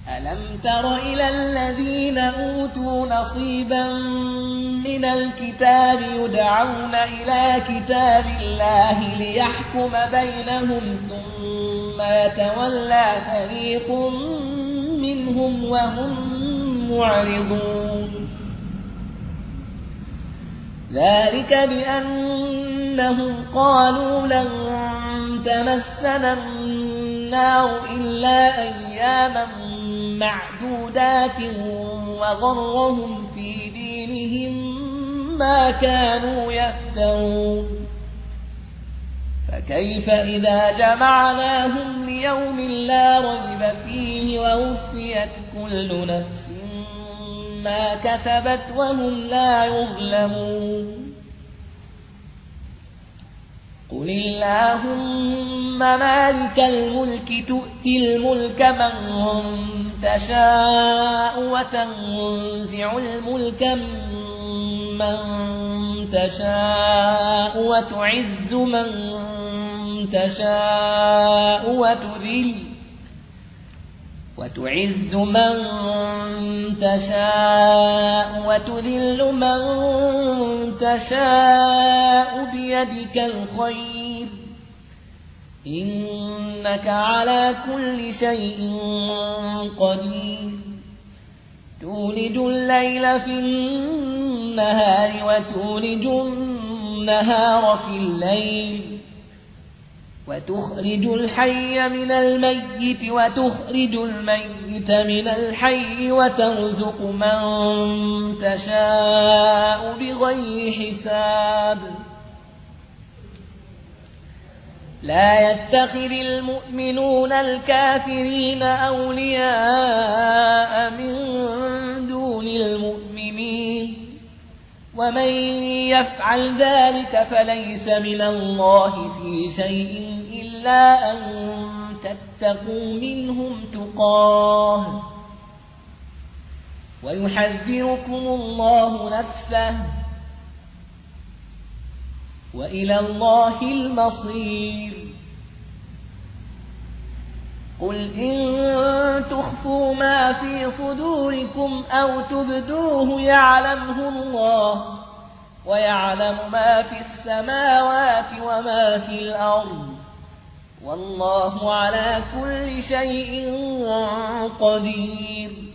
ألم تر إلى الذين أوتوا نصيبا من الكتاب يدعون إلى كتاب الله ليحكم بينهم ثم يتولى فريق منهم وهم معرضون ذلك بأنهم قالوا لن تمسنا النار إلا أياما معدودات وغرهم في دينهم ما كانوا يفترون فكيف إذا جمعناهم ليوم لا ريب فيه ووفيت كل نفس ما كسبت وهم لا يظلمون قل اللهم مالك الملك تؤتي الملك من تشاء وتنزع الملك ممن تشاء وتعز من تشاء وتذل من تشاء بيدك الخير إنك على كل شيء قدير تولج الليل في النهار وتولج النهار في الليل وتخرج الحي من الميت وتخرج الميت من الحي وترزق من تشاء بغير حساب لا يتخذ المؤمنون الكافرين أولياء من دون المؤمنين ومن يفعل ذلك فليس من الله في شيء إلا أن تتقوا منهم تقاه ويحذركم الله نفسه وإلى الله المصير قل إن تخفوا ما في صدوركم أو تبدوه يعلمه الله ويعلم ما في السماوات وما في الأرض والله على كل شيء قدير